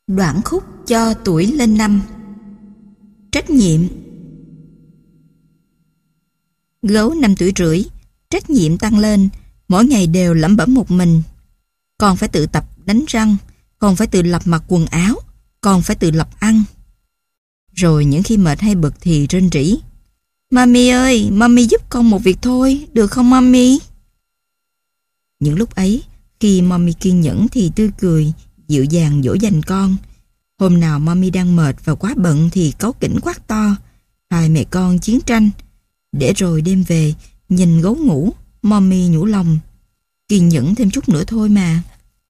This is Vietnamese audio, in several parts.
Đoạn khúc cho tuổi lên năm. Trách nhiệm. Gấu 5 tuổi rưỡi, trách nhiệm tăng lên, mỗi ngày đều lẩm bẩm một mình. Con phải tự tập đánh răng, con phải tự lập mặc quần áo, con phải tự lập ăn. Rồi những khi mệt hay bực thì rên rỉ: "Mami ơi, mami giúp con một việc thôi, được không mami?" Những lúc ấy, khi mami kiên nhẫn thì tươi cười, dịu dàng dỗ dành con. Hôm nào mami đang mệt và quá bận thì cáu kỉnh quát to, hai mẹ con chiến tranh. Để rồi đêm về, nhìn gấu ngủ, mami nhủ lòng: "Kiên nhẫn thêm chút nữa thôi mà."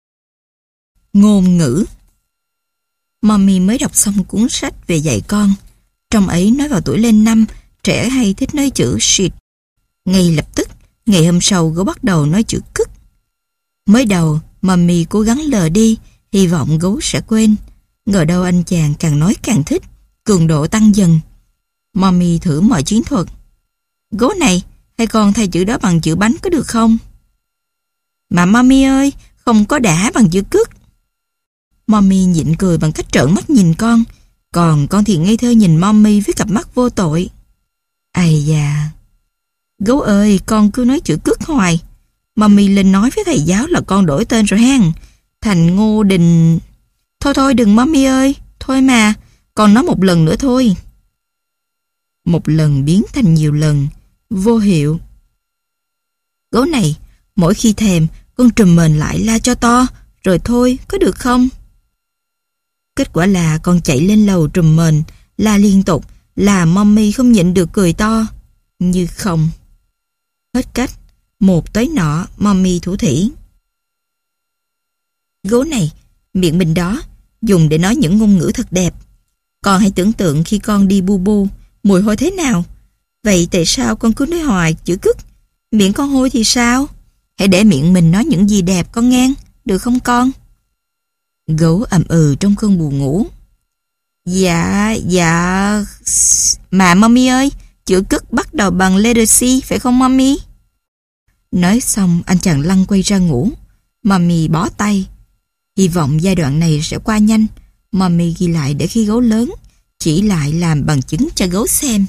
Ngôn ngữ. Mami mới đọc xong cuốn sách về dạy con. Trong ấy nói vào tuổi lên năm, trẻ hay thích nói chữ shit. Ngay lập tức, ngày hôm sau gấu bắt đầu nói chữ cứt. Mới đầu, mami cố gắng lờ đi, hy vọng gấu sẽ quên. Ngờ đâu anh chàng càng nói càng thích, cường độ tăng dần. Mami thử mọi chiến thuật: "Gấu này, hay con thay chữ đó bằng chữ bánh có được không?" "Mà mami ơi, không có đã bằng chữ cứt." Mami nhịn cười bằng cách trợn mắt nhìn con, còn con thì ngây thơ nhìn mami với cặp mắt vô tội. Ây da! "Gấu ơi, con cứ nói chữ cứt hoài. Mami lên nói với thầy giáo là con đổi tên rồi hen, thành Ngô Đình." "Thôi thôi đừng mami ơi, thôi mà, con nói một lần nữa thôi." Một lần biến thành nhiều lần, vô hiệu. "Gấu này, mỗi khi thèm, con trùm mền lại la cho to, rồi thôi, có được không?" Kết quả là con chạy lên lầu trùm mền, la liên tục, làm mami không nhịn được cười to, như không. Hết cách, một tới nọ, mami thủ thỉ: "Gấu này, miệng mình đó, dùng để nói những ngôn ngữ thật đẹp. Con hãy tưởng tượng khi con đi bu bu, mùi hôi thế nào. Vậy tại sao con cứ nói hoài chữ cứt? Miệng con hôi thì sao? Hãy để miệng mình nói những gì đẹp con nghe, được không con?" Gấu ậm ừ trong cơn buồn ngủ: Dạ, mà mami ơi, chữ cứt bắt đầu bằng letter C, phải không mami?" Nói xong anh chàng lăn quay ra ngủ. Mami bó tay. Hy vọng giai đoạn này sẽ qua nhanh. Mami ghi lại để khi gấu lớn, chỉ lại làm bằng chứng cho gấu xem.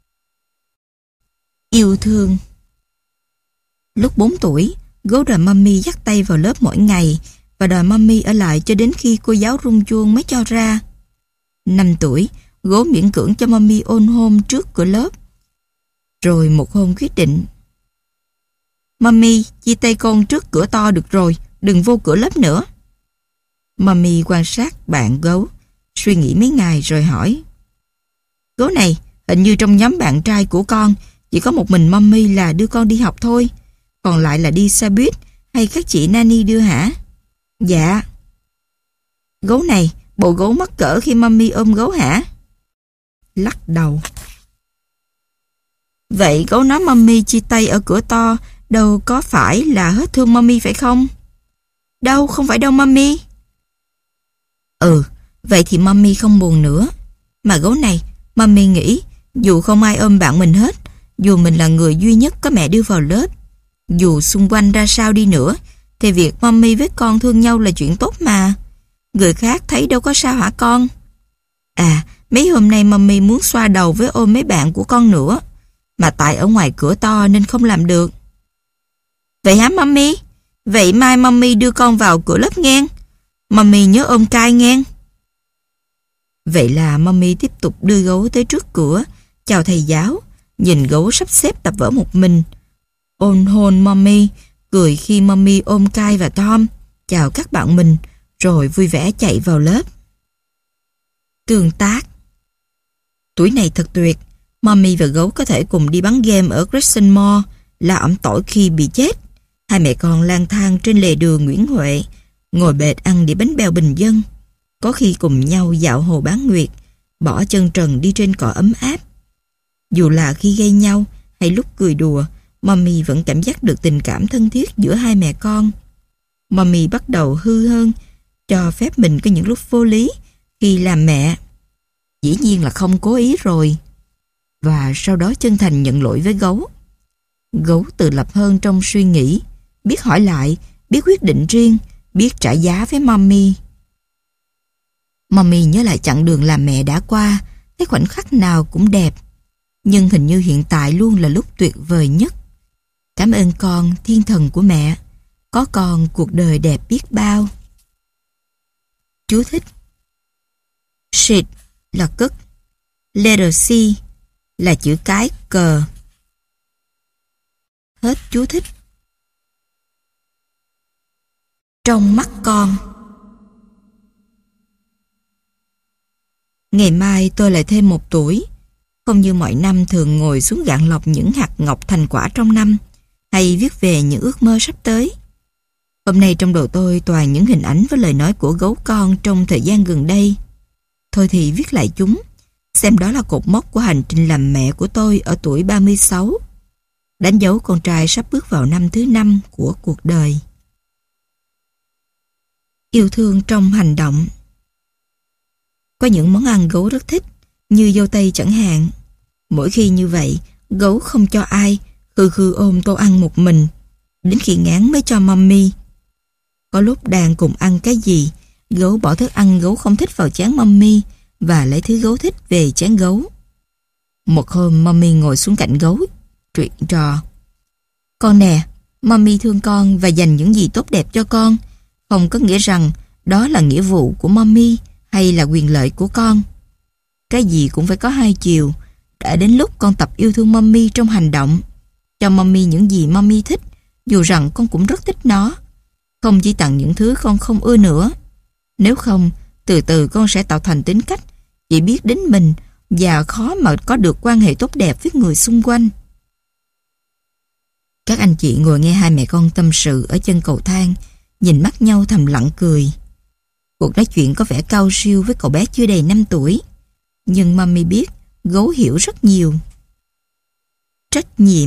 Yêu thương. Lúc 4 tuổi, gấu đòi mami dắt tay vào lớp mỗi ngày và đòi mami ở lại cho đến khi cô giáo rung chuông mới cho ra. 5 tuổi, gấu miễn cưỡng cho mami ôn hôn trước cửa lớp. Rồi một hôm quyết định: "Mami, chia tay con trước cửa to được rồi, đừng vô cửa lớp nữa." Mami quan sát bạn gấu, suy nghĩ mấy ngày rồi hỏi: "Gấu này, hình như trong nhóm bạn trai của con chỉ có một mình mami là đưa con đi học thôi, còn lại là đi xe buýt hay các chị Nani đưa hả?" "Dạ." "Gấu này, bộ gấu mắc cỡ khi mami ôm gấu hả?" Lắc đầu. "Vậy gấu nói mami chia tay ở cửa to đâu có phải là hết thương mami phải không?" "Đâu, không phải đâu mami." "Ừ, vậy thì mami không buồn nữa. Mà gấu này, mami nghĩ dù không ai ôm bạn mình hết, dù mình là người duy nhất có mẹ đưa vào lớp, dù xung quanh ra sao đi nữa, thì việc mami với con thương nhau là chuyện tốt mà. Người khác thấy đâu có sao hả con? À, mấy hôm nay mami muốn xoa đầu với ôm mấy bạn của con nữa, mà tại ở ngoài cửa to nên không làm được." "Vậy hả mami? Vậy mai mami đưa con vào cửa lớp nghe. Mami nhớ ôm cai nghe." Vậy là mami tiếp tục đưa gấu tới trước cửa, chào thầy giáo, nhìn gấu sắp xếp tập vở một mình, ôn hôn mami, cười khi mami ôm cai và Tom, chào các bạn mình, rồi vui vẻ chạy vào lớp. Tương tác. Tuổi này thật tuyệt. Mami và gấu có thể cùng đi bắn game ở Crescentmore, là ẵm tỏi khi bị chết. Hai mẹ con lang thang trên lề đường Nguyễn Huệ, ngồi bệt ăn đĩa bánh bèo bình dân. Có khi cùng nhau dạo hồ Bán Nguyệt, bỏ chân trần đi trên cỏ ấm áp. Dù là khi gây nhau hay lúc cười đùa, Mami vẫn cảm giác được tình cảm thân thiết giữa hai mẹ con. Mami bắt đầu hư hơn, cho phép mình có những lúc vô lý khi làm mẹ. Dĩ nhiên là không cố ý rồi. Và sau đó chân thành nhận lỗi với gấu. Gấu tự lập hơn trong suy nghĩ, biết hỏi lại, biết quyết định riêng, biết trả giá với Mami. Mommy nhớ lại chặng đường làm mẹ đã qua, thấy khoảnh khắc nào cũng đẹp. Nhưng hình như hiện tại luôn là lúc tuyệt vời nhất. Cảm ơn con, thiên thần của mẹ. Có con, cuộc đời đẹp biết bao. Chú thích. Shit là cất. Letter C là chữ cái cờ. Hết chú thích. Trong mắt con. Ngày mai tôi lại thêm 1 tuổi. Không như mọi năm thường ngồi xuống gạn lọc những hạt ngọc thành quả trong năm, hay viết về những ước mơ sắp tới. Hôm nay trong đầu tôi toàn những hình ảnh với lời nói của gấu con trong thời gian gần đây. Thôi thì viết lại chúng, xem đó là cột mốc của hành trình làm mẹ của tôi ở tuổi 36, đánh dấu con trai sắp bước vào năm thứ 5 của cuộc đời. Yêu thương trong hành động. Có những món ăn gấu rất thích, như dâu tây chẳng hạn. Mỗi khi như vậy, gấu không cho ai, khư khư ôm tô ăn một mình, đến khi ngán mới cho mommy. Có lúc đang cùng ăn cái gì, gấu bỏ thức ăn gấu không thích vào chén mommy và lấy thứ gấu thích về chén gấu. Một hôm mommy ngồi xuống cạnh gấu, chuyện trò. Con nè, mommy thương con và dành những gì tốt đẹp cho con, không có nghĩa rằng đó là nghĩa vụ của mommy hay là quyền lợi của con. Cái gì cũng phải có hai chiều. Đã đến lúc con tập yêu thương mommy trong hành động, cho mommy những gì mommy thích, dù rằng con cũng rất thích nó. Không chỉ tặng những thứ con không ưa nữa. Nếu không, từ từ con sẽ tạo thành tính cách chỉ biết đến mình và khó mà có được quan hệ tốt đẹp với người xung quanh. Các anh chị ngồi nghe hai mẹ con tâm sự ở chân cầu thang, nhìn mắt nhau thầm lặng cười. Cuộc nói chuyện có vẻ cao siêu với cậu bé chưa đầy 5 tuổi. Nhưng mommy biết gấu hiểu rất nhiều. Trách nhiệm.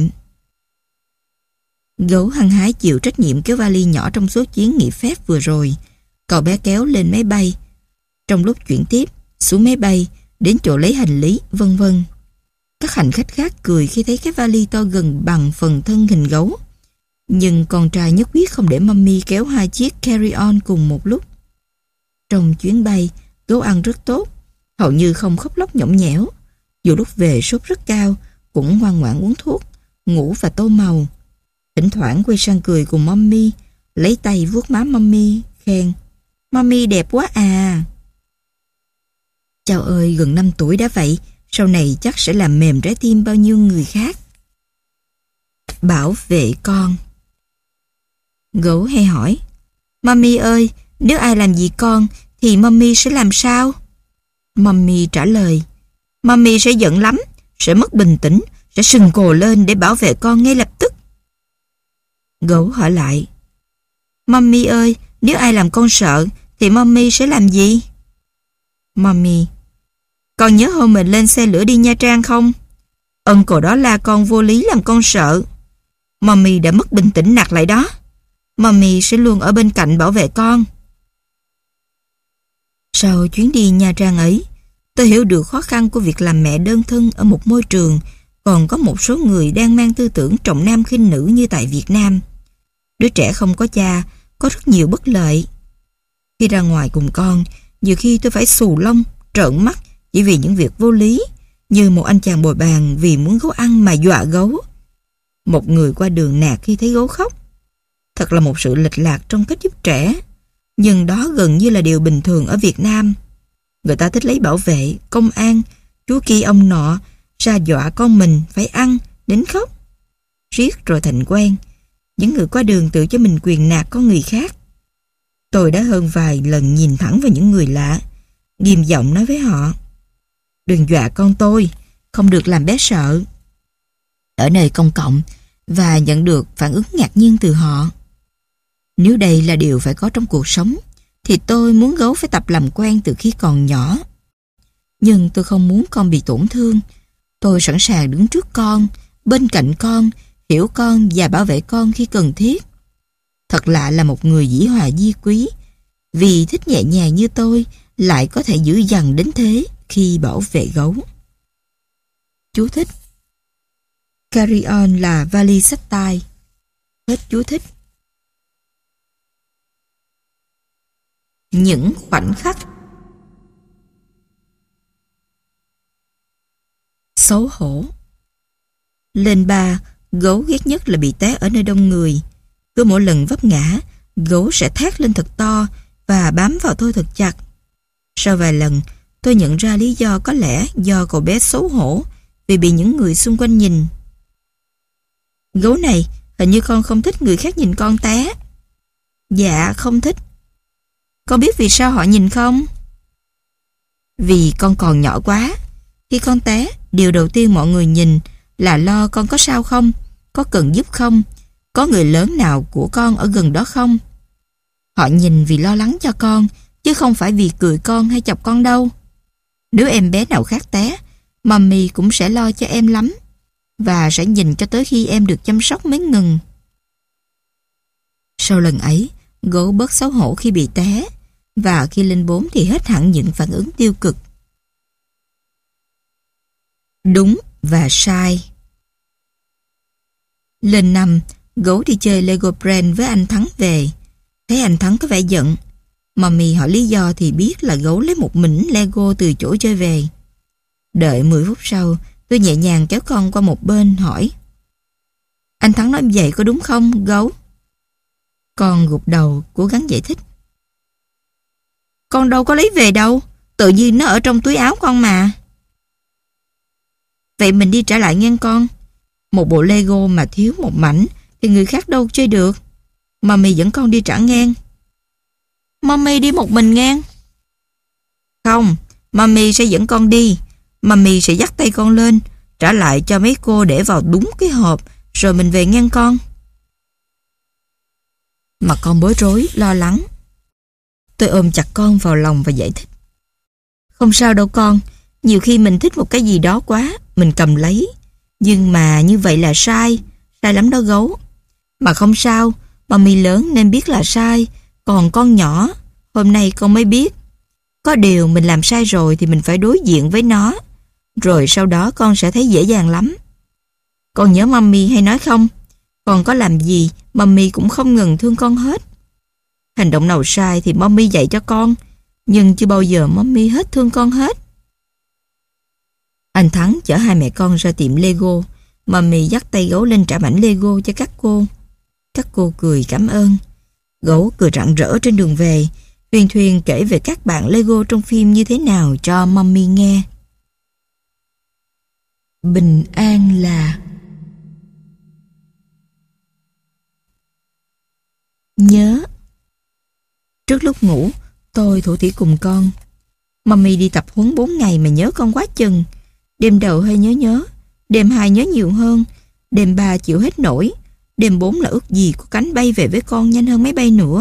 Gấu hăng hái chịu trách nhiệm kéo vali nhỏ trong số chuyến nghỉ phép vừa rồi. Cậu bé kéo lên máy bay, trong lúc chuyển tiếp, xuống máy bay, đến chỗ lấy hành lý, vân vân. Các hành khách khác cười khi thấy cái vali to gần bằng phần thân hình gấu. Nhưng con trai nhất quyết không để mommy kéo 2 chiếc carry-on cùng một lúc. Trong chuyến bay, gấu ăn rất tốt, hầu như không khóc lóc nhõng nhẽo. Dù lúc về sốt rất cao, cũng ngoan ngoãn uống thuốc, ngủ và tô màu. Thỉnh thoảng quay sang cười cùng mommy, lấy tay vuốt má mommy, khen: Mommy đẹp quá à. Chao ơi, gần 5 tuổi đã vậy, sau này chắc sẽ làm mềm trái tim bao nhiêu người khác. Bảo vệ con. Gấu hay hỏi: Mommy ơi, nếu ai làm gì con thì mommy sẽ làm sao? Mommy trả lời: Mommy sẽ giận lắm, sẽ mất bình tĩnh, sẽ sừng cồ lên để bảo vệ con ngay lập tức. Gấu hỏi lại: Mommy ơi, nếu ai làm con sợ thì mommy sẽ làm gì? Mommy: Con nhớ hôm mình lên xe lửa đi Nha Trang không? Uncle đó la con vô lý làm con sợ. Mommy đã mất bình tĩnh nạt lại đó. Mommy sẽ luôn ở bên cạnh bảo vệ con. Sau chuyến đi Nha Trang ấy, tôi hiểu được khó khăn của việc làm mẹ đơn thân ở một môi trường còn có một số người đang mang tư tưởng trọng nam khinh nữ như tại Việt Nam. Đứa trẻ không có cha có rất nhiều bất lợi. Khi ra ngoài cùng con, nhiều khi tôi phải xù lông, trợn mắt chỉ vì những việc vô lý, như một anh chàng bồi bàn vì muốn gấu ăn mà dọa gấu. Một người qua đường nạt khi thấy gấu khóc. Thật là một sự lệch lạc trong cách giúp trẻ, nhưng đó gần như là điều bình thường ở Việt Nam. Người ta thích lấy bảo vệ, công an, chú kia ông nọ ra dọa con mình phải ăn đến khóc. Riết rồi thành quen, những người qua đường tự cho mình quyền nạt con người khác. Tôi đã hơn vài lần nhìn thẳng vào những người lạ, ghim giọng nói với họ: Đừng dọa con tôi, không được làm bé sợ. Ở nơi công cộng, và nhận được phản ứng ngạc nhiên từ họ. Nếu đây là điều phải có trong cuộc sống, thì tôi muốn gấu phải tập làm quen từ khi còn nhỏ. Nhưng tôi không muốn con bị tổn thương. Tôi sẵn sàng đứng trước con, bên cạnh con, hiểu con và bảo vệ con khi cần thiết. Thật lạ là một người dĩ hòa vi quý, vì thích nhẹ nhàng như tôi lại có thể dữ dằn đến thế khi bảo vệ gấu. Chú thích: Carry-on là vali xách tay. Hết chú thích. Những khoảnh khắc. xấu hổ. Lên 3, gấu ghét nhất là bị té ở nơi đông người. Cứ mỗi lần vấp ngã, gấu sẽ thét lên thật to và bám vào tôi thật chặt. Sau vài lần, tôi nhận ra lý do có lẽ do cậu bé xấu hổ vì bị những người xung quanh nhìn. Gấu này, hình như con không thích người khác nhìn con té. Dạ, không thích. Con biết vì sao họ nhìn không? Vì con còn nhỏ quá. Khi con té, điều đầu tiên mọi người nhìn là lo con có sao không, có cần giúp không, có người lớn nào của con ở gần đó không. Họ nhìn vì lo lắng cho con, chứ không phải vì cười con hay chọc con đâu. Nếu em bé nào khác té, Mommy cũng sẽ lo cho em lắm, và sẽ nhìn cho tới khi em được chăm sóc mới ngừng. Sau lần ấy, gấu bớt xấu hổ khi bị té, và khi lên 4 thì hết hẳn những phản ứng tiêu cực. Đúng và sai. Lên 5, gấu đi chơi Lego Brand với anh Thắng về. Thấy anh Thắng có vẻ giận. Mommy hỏi lý do thì biết là gấu lấy một mảnh Lego từ chỗ chơi về. Đợi 10 phút sau, tôi nhẹ nhàng kéo con qua một bên hỏi: Anh Thắng nói vậy có đúng không, gấu? Con gục đầu, cố gắng giải thích. Con đâu có lấy về đâu, tự nhiên nó ở trong túi áo con mà. Vậy mình đi trả lại nghe con. Một bộ Lego mà thiếu một mảnh thì người khác đâu chơi được. Mommy dẫn con đi trả ngang. Mommy đi một mình ngang. Không, Mommy sẽ dẫn con đi. Mommy sẽ dắt tay con lên, trả lại cho mấy cô để vào đúng cái hộp, rồi mình về ngang con. Mà con bối rối, lo lắng. Tôi ôm chặt con vào lòng và giải thích. Không sao đâu con, nhiều khi mình thích một cái gì đó quá, mình cầm lấy. Nhưng mà như vậy là sai, sai lắm đó gấu. Mà không sao, Mommy lớn nên biết là sai, còn con nhỏ, hôm nay con mới biết. Có điều mình làm sai rồi thì mình phải đối diện với nó, rồi sau đó con sẽ thấy dễ dàng lắm. Con nhớ Mommy hay nói không? Con có làm gì, Mommy cũng không ngừng thương con hết. Hành động nào sai thì Mommy dạy cho con, nhưng chưa bao giờ Mommy hết thương con hết. Anh Thắng chở hai mẹ con ra tiệm Lego. Mommy dắt tay gấu lên trả mảnh Lego cho các cô. Các cô cười cảm ơn. Gấu cười rạng rỡ trên đường về. Huyền Thuyền kể về các bạn Lego trong phim như thế nào cho Mommy nghe. Bình an là nhớ. Trước lúc ngủ, tôi thủ thỉ cùng con. Mommy đi tập huấn 4 ngày mà nhớ con quá chừng. Đêm đầu hơi nhớ, đêm 2 nhớ nhiều hơn, đêm 3 chịu hết nổi, đêm 4 là ước gì có cánh bay về với con nhanh hơn máy bay nữa.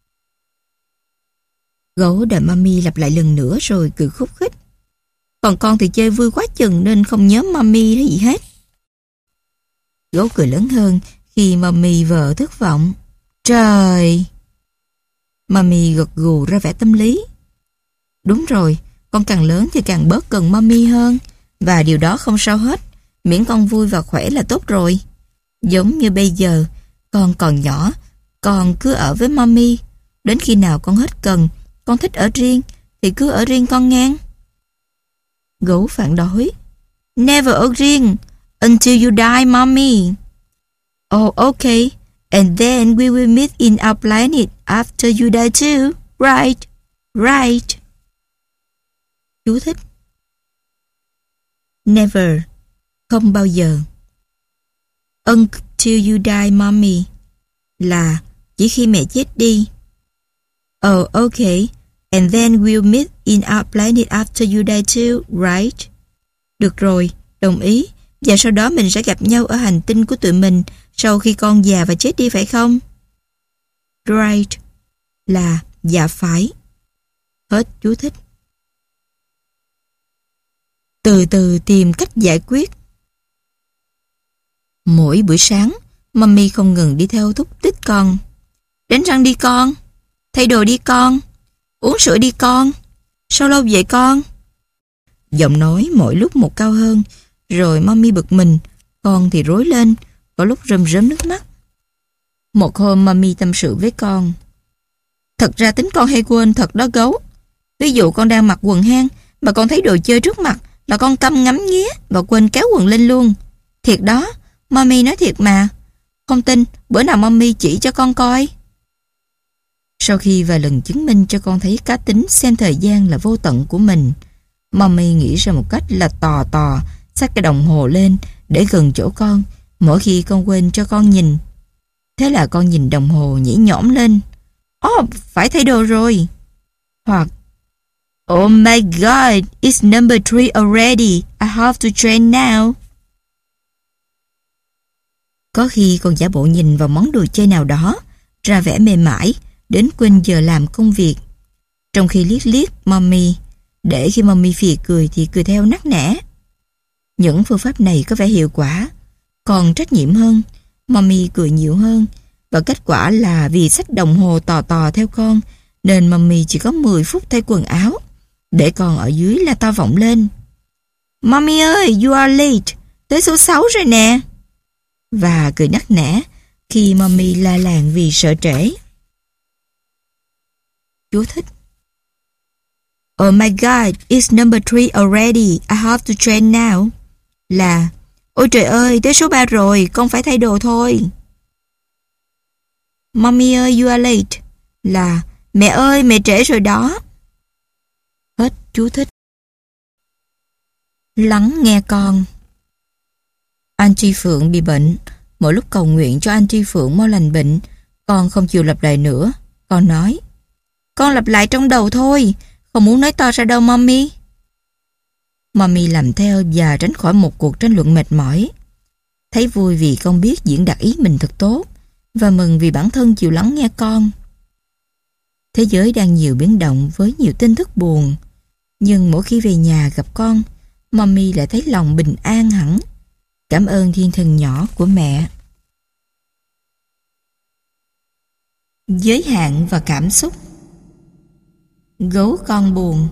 Gấu đợi Mommy lặp lại lần nữa rồi cười khúc khích. Còn con thì chơi vui quá chừng nên không nhớ Mommy hay gì hết. Gấu cười lớn hơn khi Mommy vờ thất vọng. Trời! Mommy gật gù ra vẻ tâm lý. Đúng rồi, con càng lớn thì càng bớt cần Mommy hơn. Và điều đó không sao hết, miễn con vui và khỏe là tốt rồi. Giống như bây giờ, con còn nhỏ, con cứ ở với Mommy. Đến khi nào con hết cần, con thích ở riêng, thì cứ ở riêng con ngang. Gấu phản đối. Never ở riêng, until you die, Mommy. Oh, okay. And then we will meet in our planet after you die too. Right, right. Chú thích. Never, không bao giờ. Until you die, Mommy, là chỉ khi mẹ chết đi. Oh, okay. And then we'll meet in our planet after you die too, right? Được rồi, đồng ý. Và sau đó mình sẽ gặp nhau ở hành tinh của tụi mình sau khi con già và chết đi phải không? Right, là dạ phải. Hết chú thích. Từ từ tìm cách giải quyết. Mỗi buổi sáng, Mommy không ngừng đi theo thúc tích con. Đánh răng đi con, thay đồ đi con, uống sữa đi con, sao lâu vậy con? Giọng nói mỗi lúc một cao hơn, rồi Mommy bực mình, con thì rối lên, có lúc rơm rớm nước mắt. Một hôm Mommy tâm sự với con. Thật ra tính con hay quên thật đó gấu. Ví dụ con đang mặc quần hang mà con thấy đồ chơi trước mặt là con câm ngắm nghía và quên kéo quần lên luôn. Thiệt đó, mommy nói thiệt mà. Không tin, bữa nào mommy chỉ cho con coi. Sau khi vài lần chứng minh cho con thấy cá tính xem thời gian là vô tận của mình, mommy nghĩ ra một cách là tò tò xách cái đồng hồ lên để gần chỗ con mỗi khi con quên cho con nhìn. Thế là con nhìn đồng hồ nhảy nhõm lên. Phải thay đồ rồi. Hoặc Oh my God, it's number 3 already. I have to train now. Có khi con giả bộ nhìn vào món đồ chơi nào đó, ra vẻ mềm mải, đến quên giờ làm công việc. Trong khi liếc liếc mommy, để khi mommy phì cười thì cười theo nắc nẻ. Những phương pháp này có vẻ hiệu quả, còn trách nhiệm hơn, mommy cười nhiều hơn, và kết quả là vì xách đồng hồ tò tò theo con, nên mommy chỉ có 10 phút thay quần áo, để con ở dưới la to vọng lên. Mommy ơi, you are late, tới số 6 rồi nè. Và cười nắc nẻ khi mommy la làng vì sợ trễ. Chú thích. Oh my God, it's number 3 already, I have to train now. Là, ôi trời ơi, tới số 3 rồi, con phải thay đồ thôi. Mommy ơi, you are late. Là, mẹ ơi, mẹ trễ rồi đó. Hết chú thích. Lắng nghe con. Auntie Phượng bị bệnh. Mỗi lúc cầu nguyện cho Auntie Phượng mau lành bệnh, con không chịu lặp lại nữa. Con nói, con lặp lại trong đầu thôi, không muốn nói to ra đâu mommy. Mommy làm theo và tránh khỏi một cuộc tranh luận mệt mỏi. Thấy vui vì con biết diễn đạt ý mình thật tốt, và mừng vì bản thân chịu lắng nghe con. Thế giới đang nhiều biến động với nhiều tin tức buồn, nhưng mỗi khi về nhà gặp con, mommy lại thấy lòng bình an hẳn. Cảm ơn thiên thần nhỏ của mẹ. Giới hạn và cảm xúc. Gấu con buồn.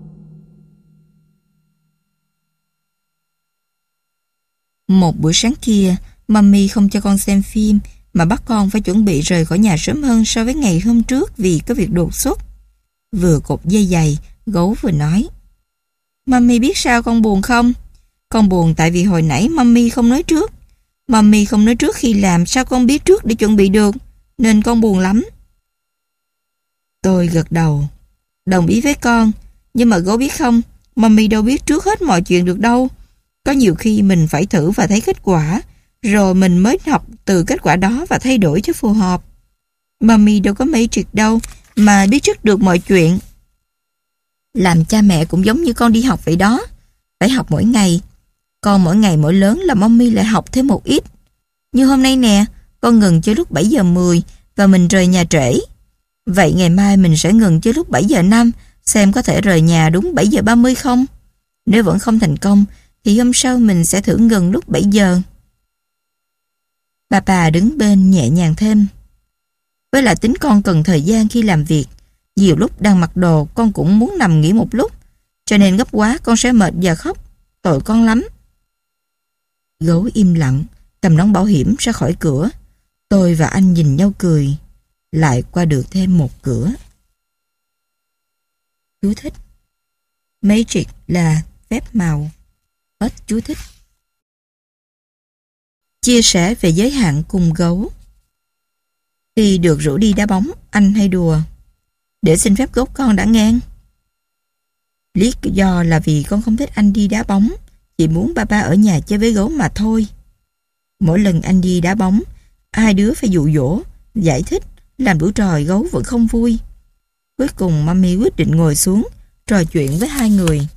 Một buổi sáng kia, mommy không cho con xem phim mà bắt con phải chuẩn bị rời khỏi nhà sớm hơn so với ngày hôm trước vì có việc đột xuất. Vừa cột dây giày, gấu vừa nói, mommy biết sao con buồn không? Con buồn tại vì hồi nãy mommy không nói trước. Mommy không nói trước khi làm, sao con biết trước để chuẩn bị được, nên con buồn lắm. Tôi gật đầu, đồng ý với con, nhưng mà gấu biết không, mommy đâu biết trước hết mọi chuyện được đâu. Có nhiều khi mình phải thử và thấy kết quả, rồi mình mới học từ kết quả đó và thay đổi cho phù hợp. Mommy đâu có Matrix đâu mà biết trước được mọi chuyện. Làm cha mẹ cũng giống như con đi học vậy đó, phải học mỗi ngày. Còn mỗi ngày mỗi lớn là mommy lại học thêm một ít. Như hôm nay nè, con ngừng chơi lúc 7 giờ 10 và mình rời nhà trễ. Vậy ngày mai mình sẽ ngừng chơi lúc 7 giờ 5, xem có thể rời nhà đúng 7 giờ 30 không? Nếu vẫn không thành công, thì hôm sau mình sẽ thử ngừng lúc 7 giờ. Bà đứng bên nhẹ nhàng thêm. Với lại tính con cần thời gian khi làm việc. Nhiều lúc đang mặc đồ con cũng muốn nằm nghỉ một lúc, cho nên gấp quá con sẽ mệt và khóc. Tội con lắm. Gấu im lặng, cầm nón bảo hiểm ra khỏi cửa. Tôi và anh nhìn nhau cười. Lại qua được thêm một cửa. Chú thích. Matrix là phép màu. Hết chú thích. Chia sẻ về giới hạn cùng gấu. Khi được rủ đi đá bóng, anh hay đùa, để xin phép gấu con đã ngang. Lý do là vì con không thích anh đi đá bóng, chỉ muốn ba ở nhà chơi với gấu mà thôi. Mỗi lần anh đi đá bóng, hai đứa phải dụ dỗ, giải thích, làm đủ trò, gấu vẫn không vui. Cuối cùng mommy quyết định ngồi xuống, trò chuyện với hai người.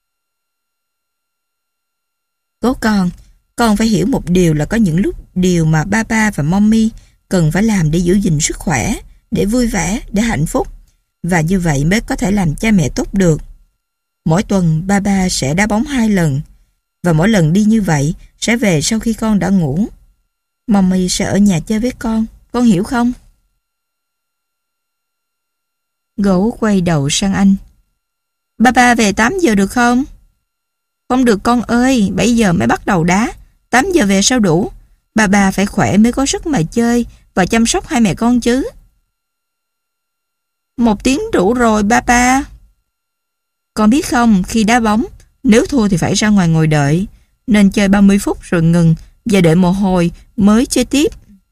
Gấu con phải hiểu một điều là có những lúc điều mà ba và mommy cần phải làm để giữ gìn sức khỏe, để vui vẻ, để hạnh phúc. Và như vậy mới có thể làm cha mẹ tốt được. Mỗi tuần ba sẽ đá bóng 2 lần. Và mỗi lần đi như vậy sẽ về sau khi con đã ngủ. Mommy sẽ ở nhà chơi với con hiểu không? Gấu quay đầu sang anh. Ba về 8 giờ được không? Không được con ơi, 7 giờ mới bắt đầu đá, 8 giờ về sao đủ? Ba phải khỏe mới có sức mà chơi và chăm sóc hai mẹ con chứ. 1 tiếng đủ rồi ba. Con biết không, khi đá bóng, Nếu thua thì phải ra ngoài ngồi đợi, nên chơi 30 phút rồi ngừng và đợi một hồi mới chơi tiếp.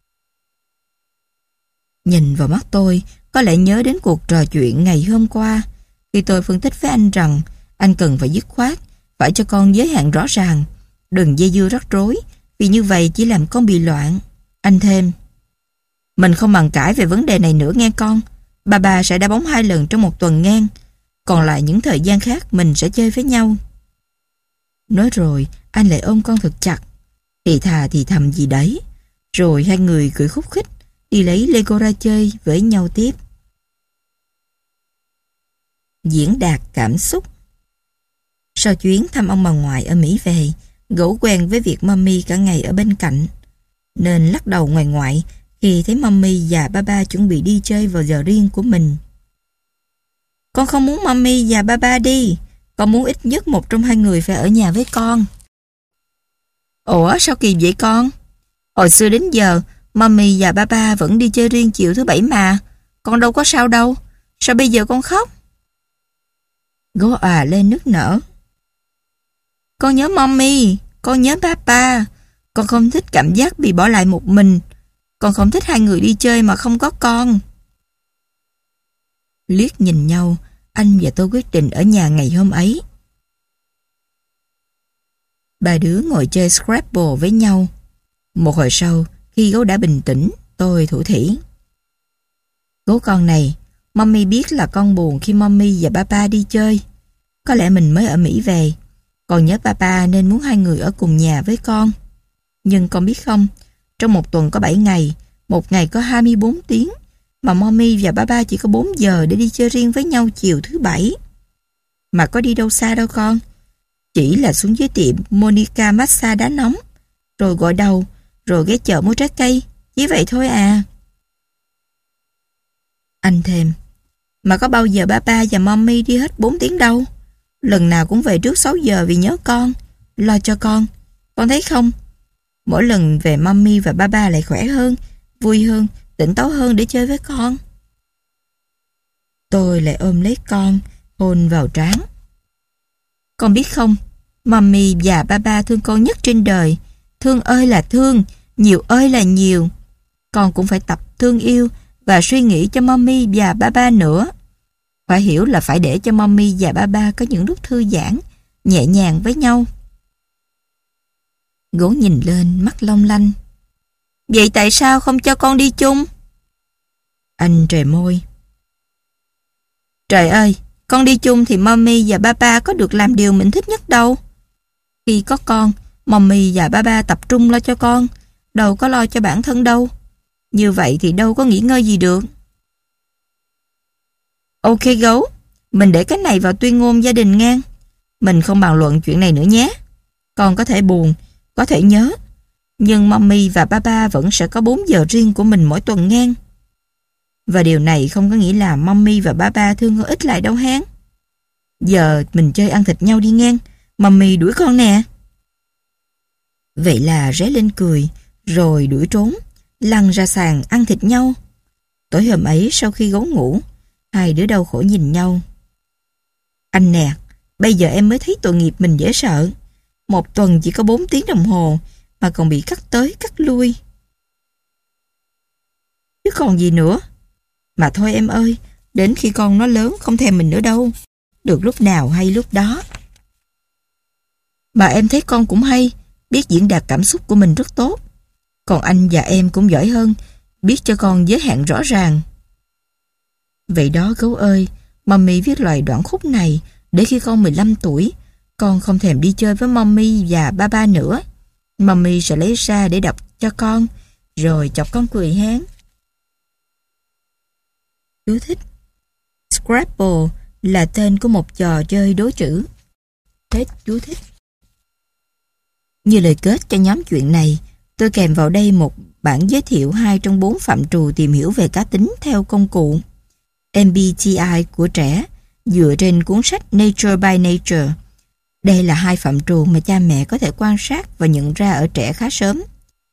Nhìn vào mắt tôi, có lẽ nhớ đến cuộc trò chuyện ngày hôm qua, khi tôi phân tích với anh rằng anh cần phải dứt khoát, phải cho con giới hạn rõ ràng, đừng dây dưa rắc rối, vì như vậy chỉ làm con bị loạn. Anh thêm, mình không bàn cãi về vấn đề này nữa nghe con. Bà sẽ đá bóng 2 lần trong một tuần ngang, còn lại những thời gian khác mình sẽ chơi với nhau. Nói rồi, anh lại ôm con thật chặt, thì thà thì thầm gì đấy, rồi hai người cười khúc khích, đi lấy Lego ra chơi với nhau tiếp. Diễn đạt cảm xúc. Sau chuyến thăm ông bà ngoại ở Mỹ về, Gấu quen với việc Mommy cả ngày ở bên cạnh, nên lắc đầu ngoài ngoại khi thấy Mommy và ba chuẩn bị đi chơi vào giờ riêng của mình. Con không muốn Mommy và ba đi, con muốn ít nhất một trong hai người phải ở nhà với con. Ủa sao kỳ vậy con? Hồi xưa đến giờ, Mommy và ba vẫn đi chơi riêng chiều thứ Bảy mà, con đâu có sao đâu, sao bây giờ con khóc? Gấu lên nức nở. Con nhớ Mommy, con nhớ papa, con không thích cảm giác bị bỏ lại một mình, con không thích hai người đi chơi mà không có con. Liếc nhìn nhau, anh và tôi quyết định ở nhà ngày hôm ấy. Ba đứa ngồi chơi Scrabble với nhau. Một hồi sau, khi Gấu đã bình tĩnh, tôi thủ thỉ. Gấu con này, Mommy biết là con buồn khi Mommy và papa đi chơi. Có lẽ mình mới ở Mỹ về, con nhớ papa nên muốn hai người ở cùng nhà với con. Nhưng con biết không, trong một tuần có 7 ngày, một ngày có 24 tiếng, mà Mommy và papa chỉ có 4 giờ để đi chơi riêng với nhau chiều thứ Bảy. Mà có đi đâu xa đâu con, chỉ là xuống dưới tiệm Monica massage đá nóng, rồi gội đầu, rồi ghé chợ mua trái cây, chỉ vậy thôi à. Anh thêm, mà có bao giờ papa và Mommy đi hết 4 tiếng đâu. Lần nào cũng về trước 6 giờ vì nhớ con, lo cho con thấy không? Mỗi lần về Mommy và papa lại khỏe hơn, vui hơn, tỉnh táo hơn để chơi với con. Tôi lại ôm lấy con, hôn vào trán. Con biết không, Mommy và papa thương con nhất trên đời. Thương ơi là thương, nhiều ơi là nhiều. Con cũng phải tập thương yêu và suy nghĩ cho Mommy và papa nữa. Phải hiểu là phải để cho Mommy và papa có những lúc thư giãn, nhẹ nhàng với nhau. Gấu nhìn lên, mắt long lanh. Vậy tại sao không cho con đi chung? Anh trề môi. Trời ơi, con đi chung thì Mommy và papa có được làm điều mình thích nhất đâu. Khi có con, Mommy và papa tập trung lo cho con, đâu có lo cho bản thân đâu. Như vậy thì đâu có nghỉ ngơi gì được. Ok Gấu, mình để cái này vào tuyên ngôn gia đình ngang. Mình không bàn luận chuyện này nữa nhé. Con có thể buồn, có thể nhớ, nhưng Mommy và papa vẫn sẽ có 4 giờ riêng của mình mỗi tuần ngang. Và điều này không có nghĩa là Mommy và papa thương con ít lại đâu hén. Giờ mình chơi ăn thịt nhau đi ngang, Mommy đuổi con nè. Vậy là ré lên cười, rồi đuổi trốn, lăn ra sàn ăn thịt nhau. Tối hôm ấy sau khi Gấu ngủ, hai đứa đau khổ nhìn nhau. Anh nè, bây giờ em mới thấy tội nghiệp mình dễ sợ. Một tuần chỉ có 4 tiếng đồng hồ mà còn bị cắt tới cắt lui. Chứ còn gì nữa. Mà thôi em ơi, đến khi con nó lớn không thèm mình nữa đâu. Được lúc nào hay lúc đó. Mà em thấy con cũng hay, biết diễn đạt cảm xúc của mình rất tốt. Còn anh và em cũng giỏi hơn, biết cho con giới hạn rõ ràng. Vậy đó Gấu ơi, Mommy viết loại đoạn khúc này để khi con 15 tuổi, con không thèm đi chơi với Mommy và papa nữa. Mommy sẽ lấy ra để đọc cho con, rồi chọc con cười hén. Chú thích: Scrabble là tên của một trò chơi đố chữ. Hết chú thích. Như lời kết cho nhóm chuyện này, tôi kèm vào đây một bản giới thiệu 2 trong 4 phạm trù tìm hiểu về cá tính theo công cụ MBTI của trẻ dựa trên cuốn sách Nature by Nature. Đây là 2 phạm trù mà cha mẹ có thể quan sát và nhận ra ở trẻ khá sớm.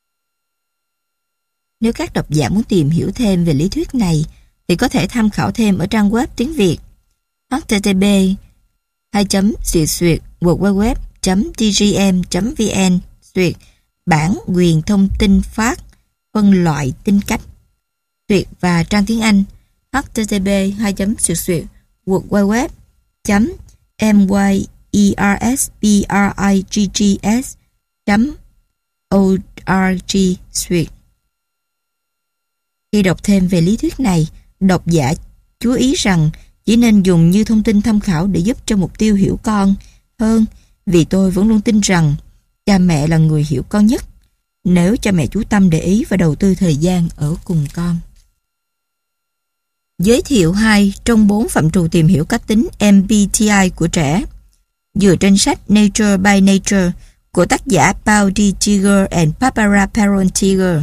Nếu các độc giả muốn tìm hiểu thêm về lý thuyết này thì có thể tham khảo thêm ở trang web tiếng Việt http:// www.tgm.vn bản quyền thông tin phát phân loại tính cách và trang tiếng Anh http://www.myerbrigs.org. Khi đọc thêm về lý thuyết này, độc giả chú ý rằng chỉ nên dùng như thông tin tham khảo để giúp cho mục tiêu hiểu con hơn, vì tôi vẫn luôn tin rằng cha mẹ là người hiểu con nhất, nếu cha mẹ chú tâm để ý và đầu tư thời gian ở cùng con. Giới thiệu 2 trong 4 phạm trù tìm hiểu cá tính MBTI của trẻ, dựa trên sách Nature by Nature của tác giả Paul D. Tiger and Barbara Perron-Tiger.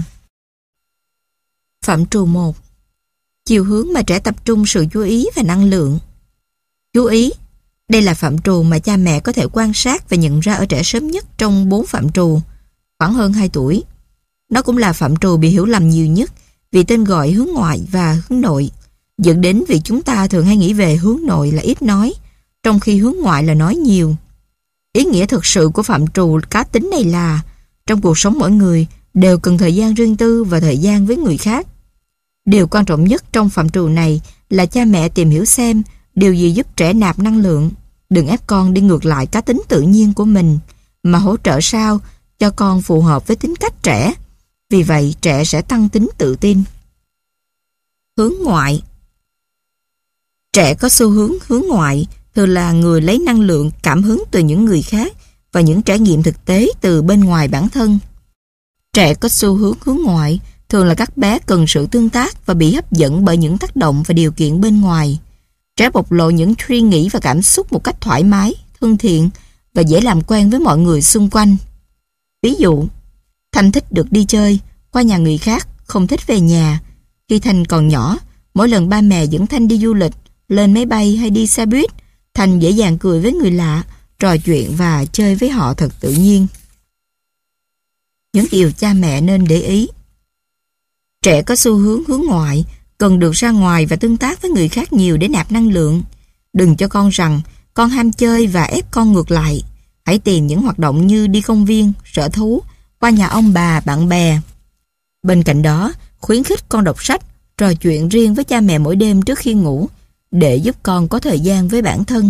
Phạm trù 1. Chiều hướng mà trẻ tập trung sự chú ý và năng lượng. Chú ý, đây là phạm trù mà cha mẹ có thể quan sát và nhận ra ở trẻ sớm nhất trong 4 phạm trù, khoảng hơn 2 tuổi. Nó cũng là phạm trù bị hiểu lầm nhiều nhất vì tên gọi hướng ngoại và hướng nội, dẫn đến việc chúng ta thường hay nghĩ về hướng nội là ít nói, trong khi hướng ngoại là nói nhiều. Ý nghĩa thực sự của phạm trù cá tính này là trong cuộc sống mỗi người đều cần thời gian riêng tư và thời gian với người khác. Điều quan trọng nhất trong phạm trù này là cha mẹ tìm hiểu xem điều gì giúp trẻ nạp năng lượng. Đừng ép con đi ngược lại cá tính tự nhiên của mình, mà hỗ trợ sao cho con phù hợp với tính cách trẻ. Vì vậy, trẻ sẽ tăng tính tự tin. Hướng ngoại. Trẻ có xu hướng hướng ngoại thường là người lấy năng lượng, cảm hứng từ những người khác và những trải nghiệm thực tế từ bên ngoài bản thân. Trẻ có xu hướng hướng ngoại thường là các bé cần sự tương tác và bị hấp dẫn bởi những tác động và điều kiện bên ngoài. Trẻ bộc lộ những suy nghĩ và cảm xúc một cách thoải mái, thân thiện và dễ làm quen với mọi người xung quanh. Ví dụ, Thanh thích được đi chơi, qua nhà người khác, không thích về nhà. Khi Thanh còn nhỏ, mỗi lần ba mẹ dẫn Thanh đi du lịch, lên máy bay hay đi xe buýt, Thanh dễ dàng cười với người lạ, trò chuyện và chơi với họ thật tự nhiên. Những điều cha mẹ nên để ý. Trẻ có xu hướng hướng ngoại, cần được ra ngoài và tương tác với người khác nhiều để nạp năng lượng. Đừng cho con rằng con ham chơi và ép con ngược lại. Hãy tìm những hoạt động như đi công viên, sở thú, qua nhà ông bà, bạn bè. Bên cạnh đó, khuyến khích con đọc sách, trò chuyện riêng với cha mẹ mỗi đêm trước khi ngủ để giúp con có thời gian với bản thân.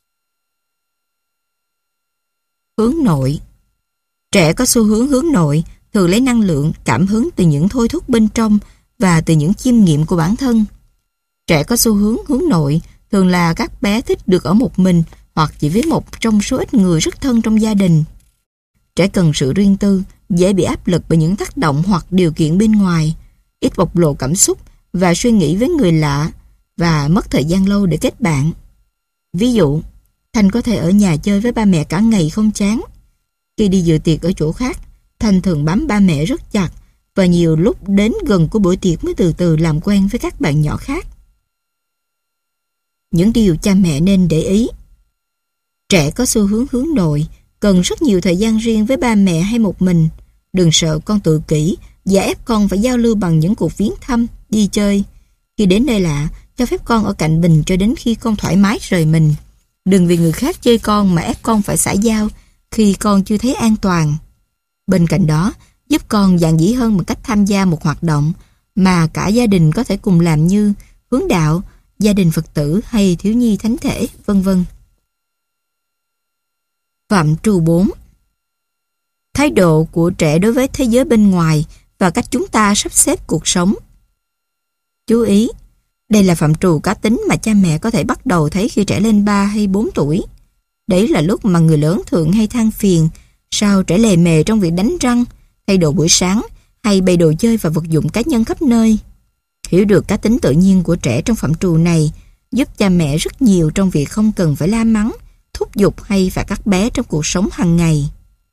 Hướng nội. Trẻ có xu hướng hướng nội thường lấy năng lượng, cảm hứng từ những thôi thúc bên trong và từ những chiêm nghiệm của bản thân. Trẻ có xu hướng hướng nội thường là các bé thích được ở một mình hoặc chỉ với một trong số ít người rất thân trong gia đình. Trẻ cần sự riêng tư, dễ bị áp lực bởi những tác động hoặc điều kiện bên ngoài, ít bộc lộ cảm xúc và suy nghĩ với người lạ và mất thời gian lâu để kết bạn. Ví dụ, Thanh có thể ở nhà chơi với ba mẹ cả ngày không chán. Khi đi dự tiệc ở chỗ khác, Thanh thường bám ba mẹ rất chặt và nhiều lúc đến gần của bữa tiệc mới từ từ làm quen với các bạn nhỏ khác. Những điều cha mẹ nên để ý. Trẻ có xu hướng hướng nội, cần rất nhiều thời gian riêng với ba mẹ hay một mình. Đừng sợ con tự kỷ và ép con phải giao lưu bằng những cuộc viếng thăm, đi chơi. Khi đến nơi lạ, cho phép con ở cạnh mình cho đến khi con thoải mái rời mình. Đừng vì người khác chơi con mà ép con phải xã giao khi con chưa thấy an toàn. Bên cạnh đó, giúp con dạn dĩ hơn bằng cách tham gia một hoạt động mà cả gia đình có thể cùng làm như hướng đạo, gia đình Phật tử hay thiếu nhi thánh thể, vân vân. Phạm trù 4. Thái độ của trẻ đối với thế giới bên ngoài và cách chúng ta sắp xếp cuộc sống. Chú ý, đây là phạm trù cá tính mà cha mẹ có thể bắt đầu thấy khi trẻ lên 3 hay 4 tuổi. Đấy là lúc mà người lớn thường hay than phiền sao trẻ lề mề trong việc đánh răng, thay đồ buổi sáng hay bày đồ chơi và vật dụng cá nhân khắp nơi. Hiểu được cá tính tự nhiên của trẻ trong phạm trù này giúp cha mẹ rất nhiều trong việc không cần phải la mắng, thúc giục hay phạt các bé trong cuộc sống hàng ngày.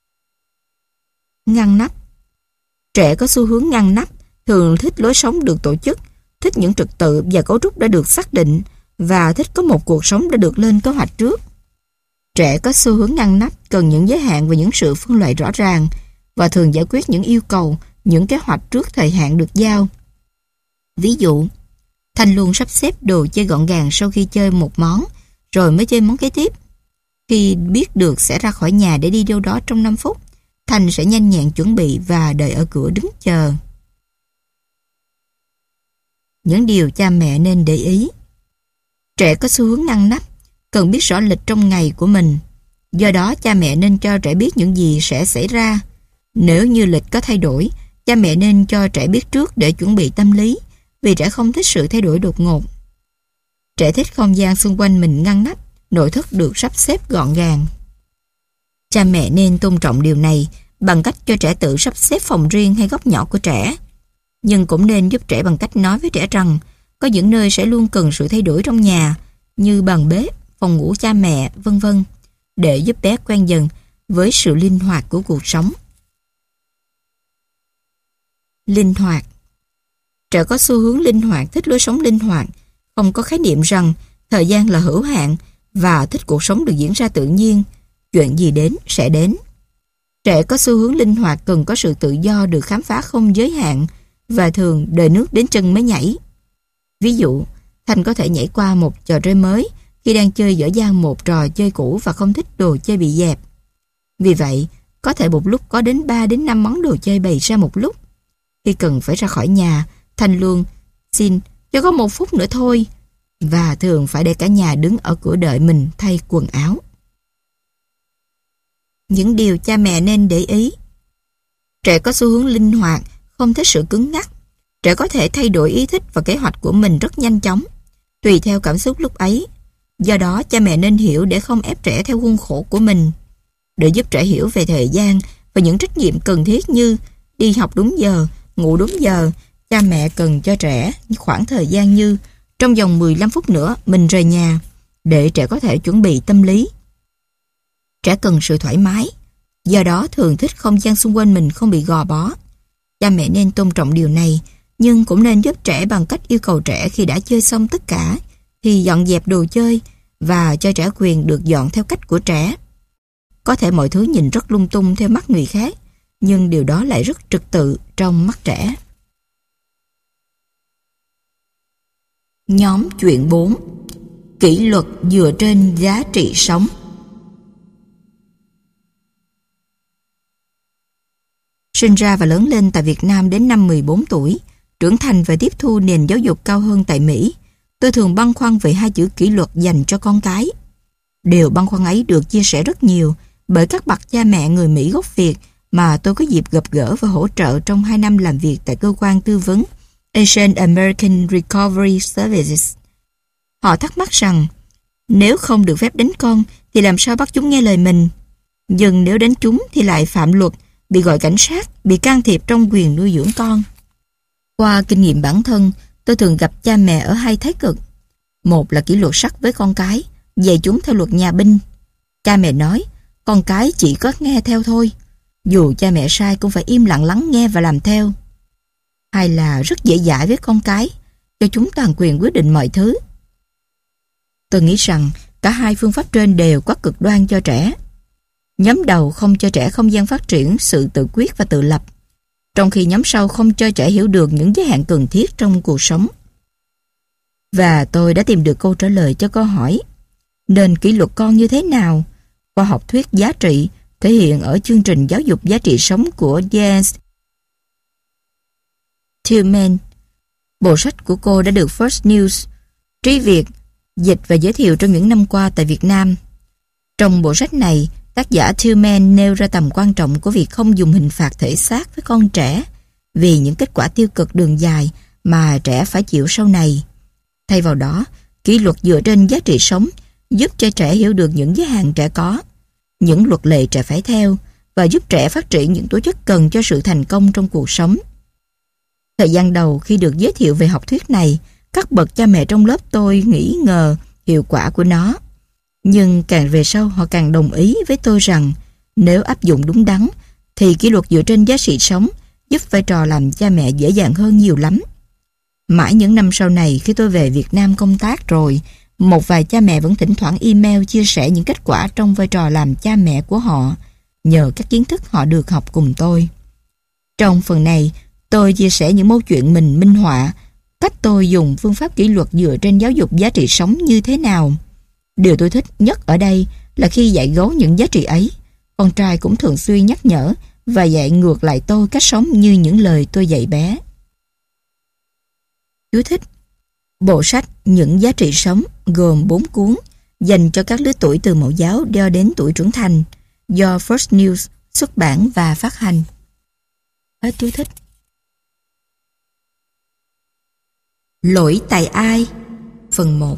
Ngăn nắp. Trẻ có xu hướng ngăn nắp, thường thích lối sống được tổ chức, thích những trật tự và cấu trúc đã được xác định và thích có một cuộc sống đã được lên kế hoạch trước. Trẻ có xu hướng ngăn nắp cần những giới hạn và những sự phân loại rõ ràng và thường giải quyết những yêu cầu, những kế hoạch trước thời hạn được giao. Ví dụ, Thanh luôn sắp xếp đồ chơi gọn gàng sau khi chơi một món, rồi mới chơi món kế tiếp. Khi biết được sẽ ra khỏi nhà để đi đâu đó trong 5 phút, Thành sẽ nhanh nhẹn chuẩn bị và đợi ở cửa đứng chờ. Những điều cha mẹ nên để ý. Trẻ có xu hướng ngăn nắp, cần biết rõ lịch trong ngày của mình. Do đó, cha mẹ nên cho trẻ biết những gì sẽ xảy ra. Nếu như lịch có thay đổi, cha mẹ nên cho trẻ biết trước để chuẩn bị tâm lý, vì trẻ không thích sự thay đổi đột ngột. Trẻ thích không gian xung quanh mình ngăn nắp, nội thất được sắp xếp gọn gàng. Cha mẹ nên tôn trọng điều này bằng cách cho trẻ tự sắp xếp phòng riêng hay góc nhỏ của trẻ. Nhưng cũng nên giúp trẻ bằng cách nói với trẻ rằng có những nơi sẽ luôn cần sự thay đổi trong nhà, như bàn bếp, phòng ngủ cha mẹ, vân vân, để giúp bé quen dần với sự linh hoạt của cuộc sống. Linh hoạt. Trẻ có xu hướng linh hoạt, thích lối sống linh hoạt, không có khái niệm rằng thời gian là hữu hạn và thích cuộc sống được diễn ra tự nhiên, chuyện gì đến sẽ đến. Trẻ có xu hướng linh hoạt cần có sự tự do được khám phá không giới hạn và thường đợi nước đến chân mới nhảy. Ví dụ, Thành có thể nhảy qua một trò chơi mới khi đang chơi dở dang một trò chơi cũ và không thích đồ chơi bị dẹp. Vì vậy, có thể một lúc có đến 3 đến 5 món đồ chơi bày ra một lúc. Khi cần phải ra khỏi nhà, Thành luôn xin cho có 1 phút nữa thôi, và thường phải để cả nhà đứng ở cửa đợi mình thay quần áo. Những điều cha mẹ nên để ý. Trẻ có xu hướng linh hoạt, không thích sự cứng nhắc. Trẻ có thể thay đổi ý thích và kế hoạch của mình rất nhanh chóng, tùy theo cảm xúc lúc ấy. Do đó, cha mẹ nên hiểu để không ép trẻ theo khuôn khổ của mình. Để giúp trẻ hiểu về thời gian và những trách nhiệm cần thiết như đi học đúng giờ, ngủ đúng giờ, cha mẹ cần cho trẻ khoảng thời gian như trong vòng 15 phút nữa mình rời nhà, để trẻ có thể chuẩn bị tâm lý. Trẻ cần sự thoải mái, do đó thường thích không gian xung quanh mình không bị gò bó. Cha mẹ nên tôn trọng điều này, nhưng cũng nên giúp trẻ bằng cách yêu cầu trẻ khi đã chơi xong tất cả thì dọn dẹp đồ chơi và cho trẻ quyền được dọn theo cách của trẻ. Có thể mọi thứ nhìn rất lung tung theo mắt người khác, nhưng điều đó lại rất trật tự trong mắt trẻ. Nhóm chuyện 4. Kỷ luật dựa trên giá trị sống. Sinh ra và lớn lên tại Việt Nam đến năm 14 tuổi, trưởng thành và tiếp thu nền giáo dục cao hơn tại Mỹ, tôi thường băn khoăn về 2 chữ kỷ luật dành cho con cái. Điều băn khoăn ấy được chia sẻ rất nhiều bởi các bậc cha mẹ người Mỹ gốc Việt mà tôi có dịp gặp gỡ và hỗ trợ trong 2 năm làm việc tại cơ quan tư vấn Asian American Recovery Services. Họ thắc mắc rằng nếu không được phép đánh con thì làm sao bắt chúng nghe lời mình, nhưng nếu đánh chúng thì lại phạm luật, bị gọi cảnh sát, bị can thiệp trong quyền nuôi dưỡng con. Qua kinh nghiệm bản thân, tôi thường gặp cha mẹ ở 2 thái cực. Một là kỷ luật sắt với con cái, dạy chúng theo luật nhà binh. Cha mẹ nói, con cái chỉ có nghe theo thôi. Dù cha mẹ sai cũng phải im lặng lắng nghe và làm theo. Hai là rất dễ dãi với con cái, cho chúng toàn quyền quyết định mọi thứ. Tôi nghĩ rằng cả 2 phương pháp trên đều quá cực đoan cho trẻ. Nhóm đầu không cho trẻ không gian phát triển sự tự quyết và tự lập, trong khi nhóm sau không cho trẻ hiểu được những giới hạn cần thiết trong cuộc sống. Và tôi đã tìm được câu trả lời cho câu hỏi nên kỷ luật con như thế nào qua học thuyết giá trị thể hiện ở chương trình giáo dục giá trị sống của Jens Tillman. Bộ sách của cô đã được First News Trí Việt dịch và giới thiệu trong những năm qua tại Việt Nam. Trong bộ sách này, tác giả Tillman nêu ra tầm quan trọng của việc không dùng hình phạt thể xác với con trẻ vì những kết quả tiêu cực đường dài mà trẻ phải chịu sau này. Thay vào đó, kỷ luật dựa trên giá trị sống giúp cho trẻ hiểu được những giới hạn trẻ có, những luật lệ trẻ phải theo và giúp trẻ phát triển những tố chất cần cho sự thành công trong cuộc sống. Thời gian đầu khi được giới thiệu về học thuyết này, các bậc cha mẹ trong lớp tôi nghi ngờ hiệu quả của nó. Nhưng càng về sau họ càng đồng ý với tôi rằng nếu áp dụng đúng đắn thì kỷ luật dựa trên giá trị sống giúp vai trò làm cha mẹ dễ dàng hơn nhiều lắm. Mãi những năm sau này khi tôi về Việt Nam công tác rồi, một vài cha mẹ vẫn thỉnh thoảng email chia sẻ những kết quả trong vai trò làm cha mẹ của họ nhờ các kiến thức họ được học cùng tôi. Trong phần này, tôi chia sẻ những mâu chuyện mình minh họa cách tôi dùng phương pháp kỷ luật dựa trên giáo dục giá trị sống như thế nào. Điều tôi thích nhất ở đây là khi dạy gấu những giá trị ấy, con trai cũng thường xuyên nhắc nhở và dạy ngược lại tôi cách sống như những lời tôi dạy bé. Chú thích: bộ sách Những giá trị sống gồm 4 cuốn dành cho các lứa tuổi từ mẫu giáo cho đến tuổi trưởng thành, do First News xuất bản và phát hành. Hết chú thích. Lỗi tại ai? Phần 1.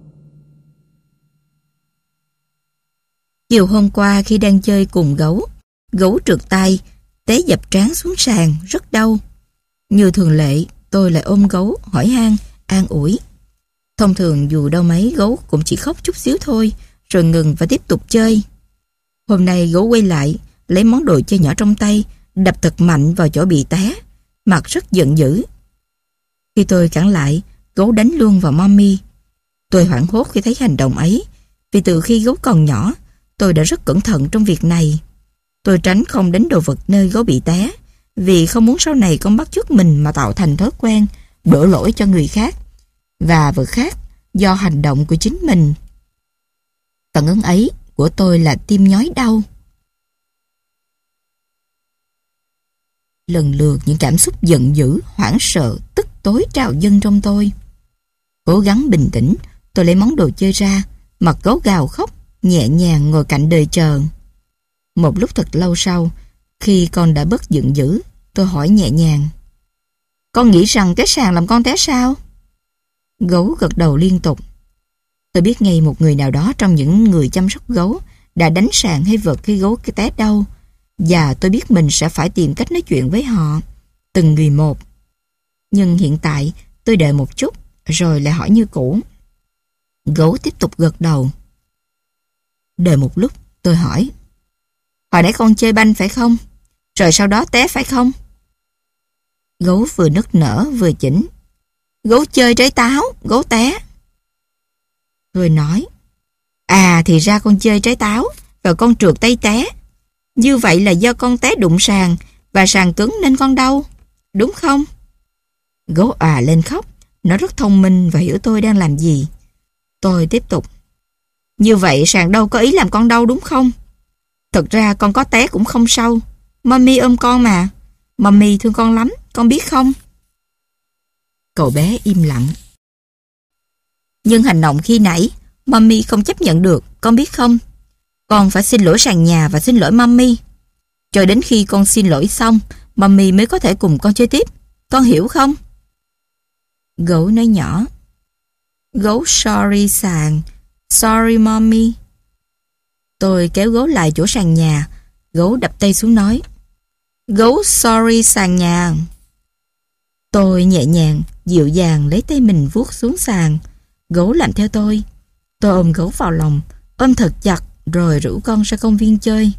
Chiều hôm qua khi đang chơi cùng gấu trượt tay, té dập trán xuống sàn, rất đau. Như thường lệ, tôi lại ôm gấu, hỏi han, an ủi. Thông thường dù đau mấy, gấu cũng chỉ khóc chút xíu thôi, rồi ngừng và tiếp tục chơi. Hôm nay gấu quay lại, lấy món đồ chơi nhỏ trong tay, đập thật mạnh vào chỗ bị té, mặt rất giận dữ. Khi tôi cản lại, gấu đánh luôn vào Mommy. Tôi hoảng hốt khi thấy hành động ấy, vì từ khi gấu còn nhỏ, tôi đã rất cẩn thận trong việc này. Tôi tránh không đánh đồ vật nơi gấu bị té, vì không muốn sau này con bắt chước mình mà tạo thành thói quen, đổ lỗi cho người khác, và vật khác do hành động của chính mình. Phản ứng ấy của tôi là tim nhói đau. Lần lượt những cảm xúc giận dữ, hoảng sợ, tức tối trào dâng trong tôi. Cố gắng bình tĩnh, tôi lấy món đồ chơi ra, mặt gấu gào khóc, nhẹ nhàng ngồi cạnh đời chờ. Một lúc thật lâu sau, khi con đã bớt giận dữ, tôi hỏi nhẹ nhàng: con nghĩ rằng cái sàn làm con té sao? Gấu gật đầu liên tục. Tôi biết ngay một người nào đó trong những người chăm sóc gấu đã đánh sàn hay vật khi gấu cái té đau, và tôi biết mình sẽ phải tìm cách nói chuyện với họ, từng người một. Nhưng hiện tại tôi đợi một chút, rồi lại hỏi như cũ. Gấu tiếp tục gật đầu. Đợi một lúc, tôi hỏi: hồi nãy con chơi banh phải không? Rồi sau đó té phải không? Gấu vừa nức nở vừa chỉnh: gấu chơi trái táo, gấu té. Tôi nói: à, thì ra con chơi trái táo và con trượt tay té. Như vậy là do con té đụng sàn và sàn cứng nên con đau, đúng không? Gấu lên khóc. Nó rất thông minh và hiểu tôi đang làm gì. Tôi tiếp tục: như vậy sàn đâu có ý làm con đau đúng không? Thật ra con có té cũng không sao. Mommy ôm con mà. Mommy thương con lắm, con biết không? Cậu bé im lặng. Nhưng hành động khi nãy Mommy không chấp nhận được, con biết không? Con phải xin lỗi sàn nhà và xin lỗi Mommy. Cho đến khi con xin lỗi xong, Mommy mới có thể cùng con chơi tiếp. Con hiểu không? Gấu nói nhỏ: gấu sorry sàn, sorry Mommy. Tôi kéo gấu lại chỗ sàn nhà. Gấu đập tay xuống nói: gấu sorry sàn nhà. Tôi nhẹ nhàng, dịu dàng lấy tay mình vuốt xuống sàn. Gấu làm theo tôi. Tôi ôm gấu vào lòng, ôm thật chặt, rồi rủ con ra công viên chơi.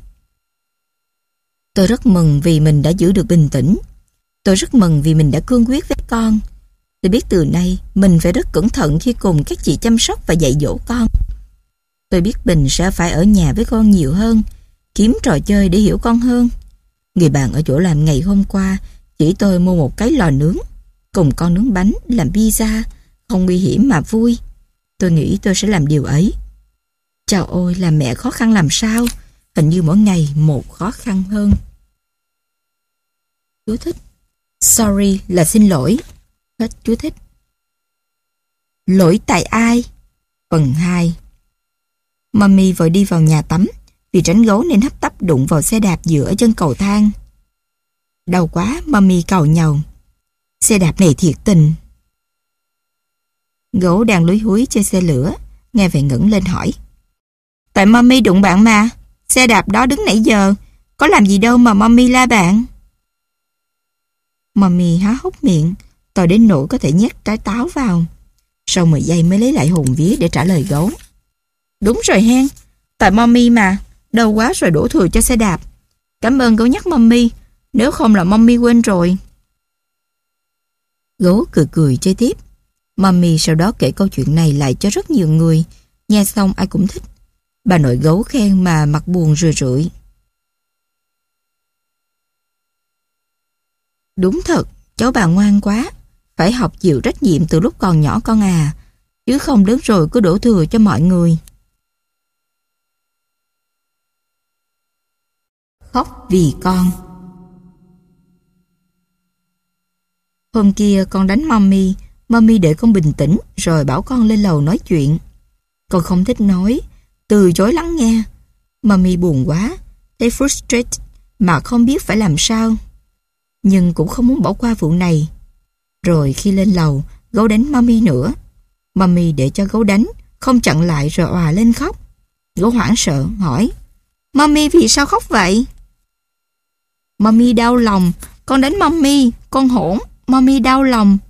Tôi rất mừng vì mình đã giữ được bình tĩnh. Tôi rất mừng vì mình đã cương quyết với con. Tôi biết từ nay mình phải rất cẩn thận khi cùng các chị chăm sóc và dạy dỗ con. Tôi biết mình sẽ phải ở nhà với con nhiều hơn, kiếm trò chơi để hiểu con hơn. Người bạn ở chỗ làm ngày hôm qua chỉ tôi mua một cái lò nướng, cùng con nướng bánh, làm pizza, không nguy hiểm mà vui. Tôi nghĩ tôi sẽ làm điều ấy. Chao ôi, làm mẹ khó khăn làm sao? Hình như mỗi ngày một khó khăn hơn. Chú thích: sorry là xin lỗi. Hết chú thích. Lỗi tại ai? Phần 2. Mommy vội đi vào nhà tắm, vì tránh gấu nên hấp tấp đụng vào xe đạp dựa ở chân cầu thang. Đau quá, Mommy càu nhàu. Xe đạp này thiệt tình. Gấu đang lúi húi chơi xe lửa, nghe vậy ngẩng lên hỏi: tại Mommy đụng bạn mà. Xe đạp đó đứng nãy giờ, có làm gì đâu mà Mommy la bạn. Mommy há hốc miệng, to đến nỗi có thể nhét trái táo vào. Sau 10 giây mới lấy lại hồn vía để trả lời gấu: đúng rồi hen, tại Mommy mà. Đau quá rồi đổ thừa cho xe đạp. Cảm ơn gấu nhắc Mommy, nếu không là Mommy quên rồi. Gấu cười cười chơi tiếp. Mommy sau đó kể câu chuyện này lại cho rất nhiều người. Nghe xong ai cũng thích. Bà nội gấu khen mà mặt buồn rười rượi. Đúng thật, cháu bà ngoan quá. Phải học chịu trách nhiệm từ lúc còn nhỏ con à, chứ không lớn rồi cứ đổ thừa cho mọi người. Khóc vì con. Hôm kia con đánh mommy. Mommy để con bình tĩnh rồi bảo con lên lầu nói chuyện. Con không thích nói, từ chối lắng nghe. Mommy buồn quá, thấy frustrated mà không biết phải làm sao. Nhưng cũng không muốn bỏ qua vụ này. Rồi khi lên lầu, gấu đánh mommy nữa. Mommy để cho gấu đánh, không chặn lại rồi òa lên khóc. Gấu hoảng sợ hỏi: Mommy vì sao khóc vậy? Mommy đau lòng, con đánh mommy, con hỗn, mommy đau lòng.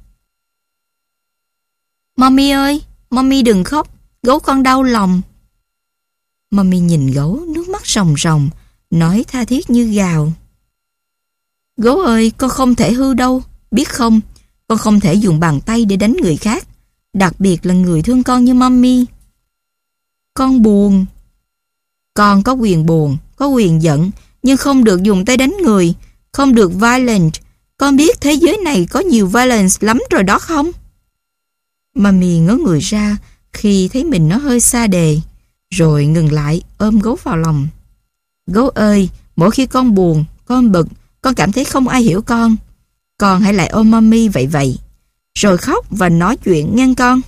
Mommy ơi, mommy đừng khóc, gấu con đau lòng. Mommy nhìn gấu, nước mắt ròng ròng, nói tha thiết như gào. Gấu ơi, con không thể hư đâu, biết không? Con không thể dùng bàn tay để đánh người khác, đặc biệt là người thương con như mommy. Con buồn. Con có quyền buồn, có quyền giận, nhưng không được dùng tay đánh người, không được violent. Con biết thế giới này có nhiều violence lắm rồi đó không? Mommy ngớ người ra khi thấy mình nó hơi xa đề, rồi ngừng lại ôm gấu vào lòng. Gấu ơi, mỗi khi con buồn, con bực, con cảm thấy không ai hiểu con hãy lại ôm mommy vậy, rồi khóc và nói chuyện nghe con.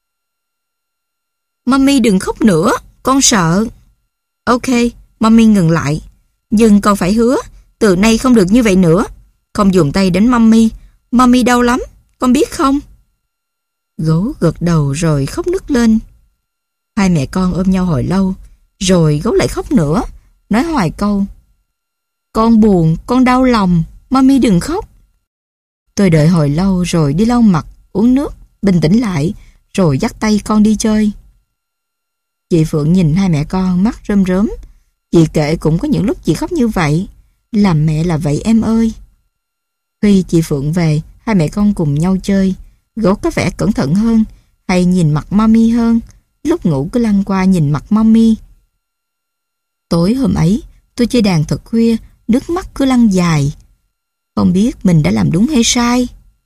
Mommy đừng khóc nữa, con sợ. Ok, mommy ngừng lại, nhưng con phải hứa, từ nay không được như vậy nữa. Không dùng tay đánh mommy đau lắm, con biết không? Gấu gật đầu rồi khóc nức lên. Hai mẹ con ôm nhau hồi lâu, rồi gấu lại khóc nữa, nói hoài câu: Con buồn, con đau lòng, mommy đừng khóc. Tôi đợi hồi lâu rồi đi lau mặt, uống nước, bình tĩnh lại, rồi dắt tay con đi chơi. Chị Phượng nhìn hai mẹ con mắt rơm rớm. Chị kể cũng có những lúc chị khóc như vậy. Làm mẹ là vậy em ơi. Khi chị Phượng về, hai mẹ con cùng nhau chơi. Gấu có vẻ cẩn thận hơn, hay nhìn mặt mommy hơn. Lúc ngủ cứ lăn qua nhìn mặt mommy. Tối hôm ấy, tôi chơi đàn thật khuya, nước mắt cứ lăn dài. Không biết mình đã làm đúng hay sai.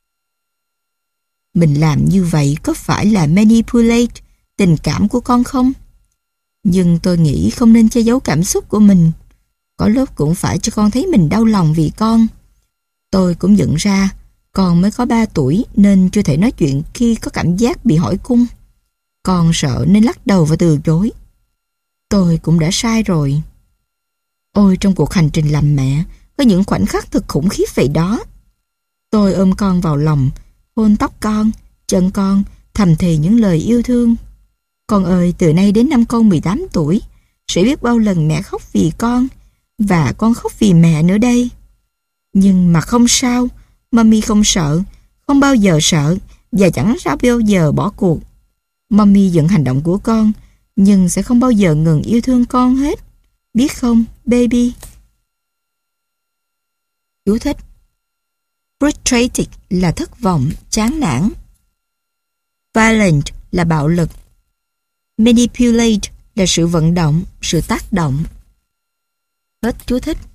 Mình làm như vậy có phải là manipulate tình cảm của con không? Nhưng tôi nghĩ không nên che giấu cảm xúc của mình. Có lúc cũng phải cho con thấy mình đau lòng vì con. Tôi cũng nhận ra con mới có 3 tuổi nên chưa thể nói chuyện khi có cảm giác bị hỏi cung. Con sợ nên lắc đầu và từ chối. Tôi cũng đã sai rồi. Ôi, trong cuộc hành trình làm mẹ có những khoảnh khắc thật khủng khiếp vậy đó. Tôi ôm con vào lòng, hôn tóc con, chân con, thầm thì những lời yêu thương. Con ơi, từ nay đến năm con 18 tuổi, sẽ biết bao lần mẹ khóc vì con, và con khóc vì mẹ nữa đây. Nhưng mà không sao, mommy không sợ, không bao giờ sợ, và chẳng sao bao giờ bỏ cuộc. Mommy giận hành động của con, nhưng sẽ không bao giờ ngừng yêu thương con hết. Biết không, baby? Chú thích: frustrated là thất vọng, chán nản. Violent là bạo lực. Manipulate là sự vận động, sự tác động. Hết chú thích.